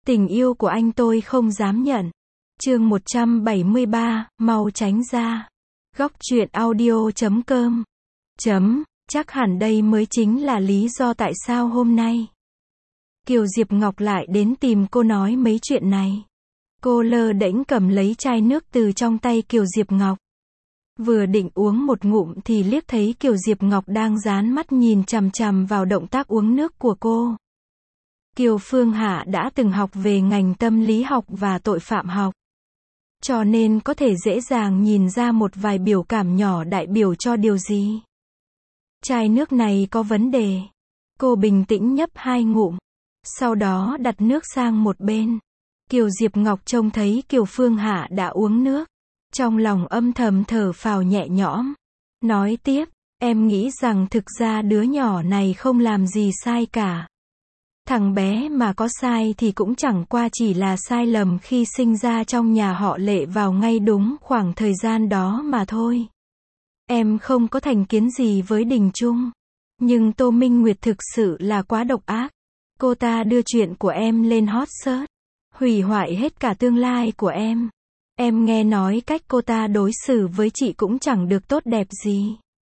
Tình yêu của anh tôi không dám nhận. Chương 173, mau tránh ra. Góc truyện audio.com. Chắc hẳn đây mới chính là lý do tại sao hôm nay Kiều Diệp Ngọc lại đến tìm cô nói mấy chuyện này. Cô lơ đễnh cầm lấy chai nước từ trong tay Kiều Diệp Ngọc. Vừa định uống một ngụm thì liếc thấy Kiều Diệp Ngọc đang dán mắt nhìn chằm chằm vào động tác uống nước của cô. Kiều Phương Hạ đã từng học về ngành tâm lý học và tội phạm học, cho nên có thể dễ dàng nhìn ra một vài biểu cảm nhỏ đại biểu cho điều gì. Chai nước này có vấn đề. Cô bình tĩnh nhấp 2 ngụm, sau đó đặt nước sang một bên. Kiều Diệp Ngọc trông thấy Kiều Phương Hạ đã uống nước, trong lòng âm thầm thở phào nhẹ nhõm. Nói tiếp, em nghĩ rằng thực ra đứa nhỏ này không làm gì sai cả. Thằng bé mà có sai thì cũng chẳng qua chỉ là sai lầm khi sinh ra trong nhà họ Lệ vào ngay đúng khoảng thời gian đó mà thôi. Em không có thành kiến gì với Đình Trung, nhưng Tô Minh Nguyệt thực sự là quá độc ác. Cô ta đưa chuyện của em lên hot search, hủy hoại hết cả tương lai của em. Em nghe nói cách cô ta đối xử với chị cũng chẳng được tốt đẹp gì.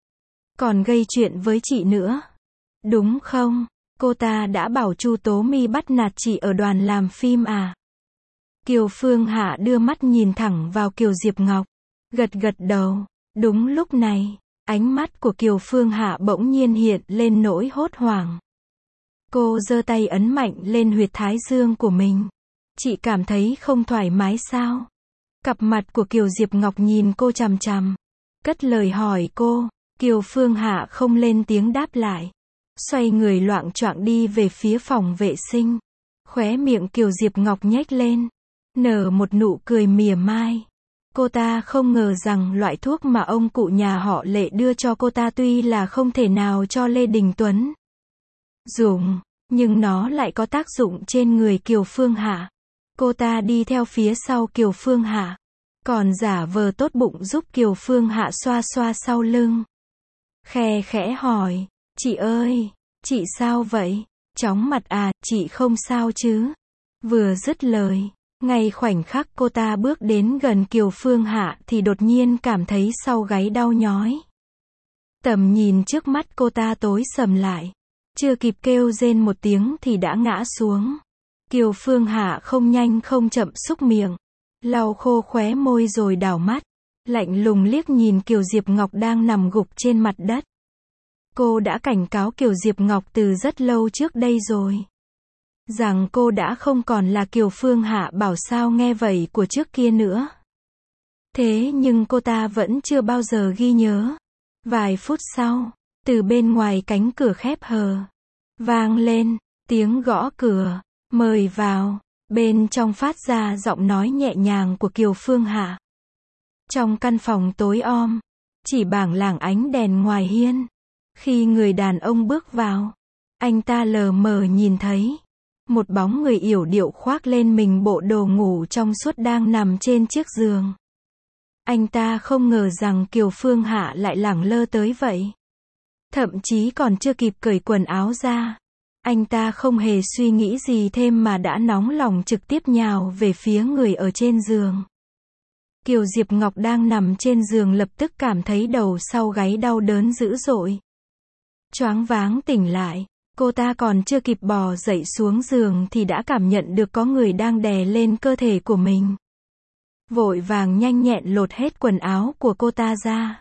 Còn gây chuyện với chị nữa. Đúng không? Cô ta đã bảo Chu Tố My bắt nạt chị ở đoàn làm phim à? Kiều Phương Hạ đưa mắt nhìn thẳng vào Kiều Diệp Ngọc, gật gật đầu. Đúng lúc này, ánh mắt của Kiều Phương Hạ bỗng nhiên hiện lên nỗi hốt hoảng. Cô giơ tay ấn mạnh lên huyệt thái dương của mình. Chị cảm thấy không thoải mái sao? Cặp mặt của Kiều Diệp Ngọc nhìn cô chằm chằm, cất lời hỏi cô. Kiều Phương Hạ không lên tiếng đáp lại, xoay người loạng choạng đi về phía phòng vệ sinh. Khóe miệng Kiều Diệp Ngọc nhếch lên, nở một nụ cười mỉa mai. Cô ta không ngờ rằng loại thuốc mà ông cụ nhà họ Lệ đưa cho cô ta tuy là không thể nào cho Lê Đình Tuấn dùng, nhưng nó lại có tác dụng trên người Kiều Phương Hạ. Cô ta đi theo phía sau Kiều Phương Hạ, còn giả vờ tốt bụng giúp Kiều Phương Hạ xoa xoa sau lưng. Khe khẽ hỏi, chị ơi, chị sao vậy? Chóng mặt à, chị không sao chứ? Vừa dứt lời, ngay khoảnh khắc cô ta bước đến gần Kiều Phương Hạ thì đột nhiên cảm thấy sau gáy đau nhói. Tầm nhìn trước mắt cô ta tối sầm lại, chưa kịp kêu rên một tiếng thì đã ngã xuống. Kiều Phương Hạ không nhanh không chậm súc miệng, lau khô khóe môi rồi đảo mắt, lạnh lùng liếc nhìn Kiều Diệp Ngọc đang nằm gục trên mặt đất. Cô đã cảnh cáo Kiều Diệp Ngọc từ rất lâu trước đây rồi, rằng cô đã không còn là Kiều Phương Hạ bảo sao nghe vậy của trước kia nữa. Thế nhưng cô ta vẫn chưa bao giờ ghi nhớ. Vài phút sau, từ bên ngoài cánh cửa khép hờ vang lên tiếng gõ cửa, mời vào. Bên trong phát ra giọng nói nhẹ nhàng của Kiều Phương Hạ. Trong căn phòng tối om, chỉ bảng lảng ánh đèn ngoài hiên. Khi người đàn ông bước vào, anh ta lờ mờ nhìn thấy một bóng người yểu điệu khoác lên mình bộ đồ ngủ trong suốt đang nằm trên chiếc giường. Anh ta không ngờ rằng Kiều Phương Hạ lại lẳng lơ tới vậy. Thậm chí còn chưa kịp cởi quần áo ra, anh ta không hề suy nghĩ gì thêm mà đã nóng lòng trực tiếp nhào về phía người ở trên giường. Kiều Diệp Ngọc đang nằm trên giường lập tức cảm thấy đầu sau gáy đau đớn dữ dội. Choáng váng tỉnh lại, cô ta còn chưa kịp bò dậy xuống giường thì đã cảm nhận được có người đang đè lên cơ thể của mình. Vội vàng nhanh nhẹn lột hết quần áo của cô ta ra.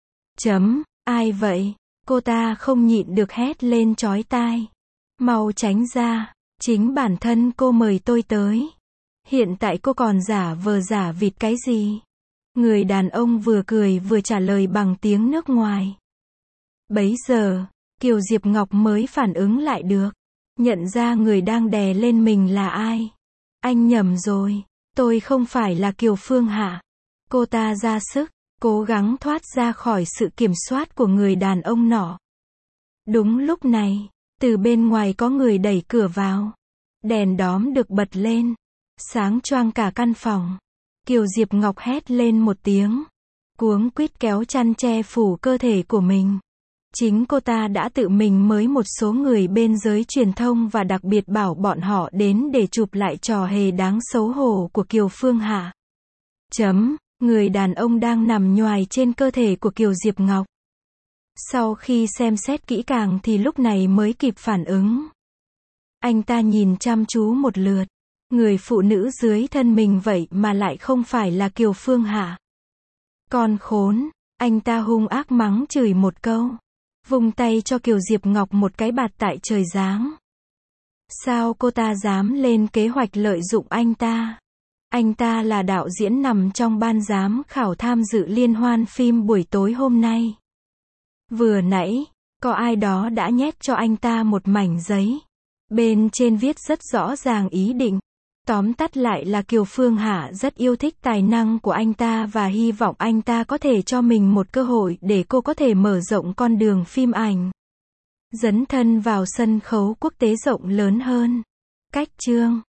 Ai vậy? Cô ta không nhịn được hét lên chói tai. Mau tránh ra, chính bản thân cô mời tôi tới. Hiện tại cô còn giả vờ giả vịt cái gì? Người đàn ông vừa cười vừa trả lời bằng tiếng nước ngoài. Bấy giờ, Kiều Diệp Ngọc mới phản ứng lại được, nhận ra người đang đè lên mình là ai. Anh nhầm rồi, tôi không phải là Kiều Phương Hạ. Cô ta ra sức, cố gắng thoát ra khỏi sự kiểm soát của người đàn ông nọ. Đúng lúc này, từ bên ngoài có người đẩy cửa vào. Đèn đóm được bật lên, sáng choang cả căn phòng. Kiều Diệp Ngọc hét lên một tiếng, cuống quýt kéo chăn che phủ cơ thể của mình. Chính cô ta đã tự mình mới một số người bên giới truyền thông và đặc biệt bảo bọn họ đến để chụp lại trò hề đáng xấu hổ của Kiều Phương Hạ. Người đàn ông đang nằm nhoài trên cơ thể của Kiều Diệp Ngọc. Sau khi xem xét kỹ càng thì lúc này mới kịp phản ứng. Anh ta nhìn chăm chú một lượt. Người phụ nữ dưới thân mình vậy mà lại không phải là Kiều Phương Hạ. Con khốn, anh ta hung ác mắng chửi một câu. Vung tay cho Kiều Diệp Ngọc một cái bạt tại trời giáng. Sao cô ta dám lên kế hoạch lợi dụng anh ta? Anh ta là đạo diễn nằm trong ban giám khảo tham dự liên hoan phim buổi tối hôm nay. Vừa nãy, có ai đó đã nhét cho anh ta một mảnh giấy. Bên trên viết rất rõ ràng ý định. Tóm tắt lại là Kiều Phương Hạ rất yêu thích tài năng của anh ta và hy vọng anh ta có thể cho mình một cơ hội để cô có thể mở rộng con đường phim ảnh. Dấn thân vào sân khấu quốc tế rộng lớn hơn. Cách chương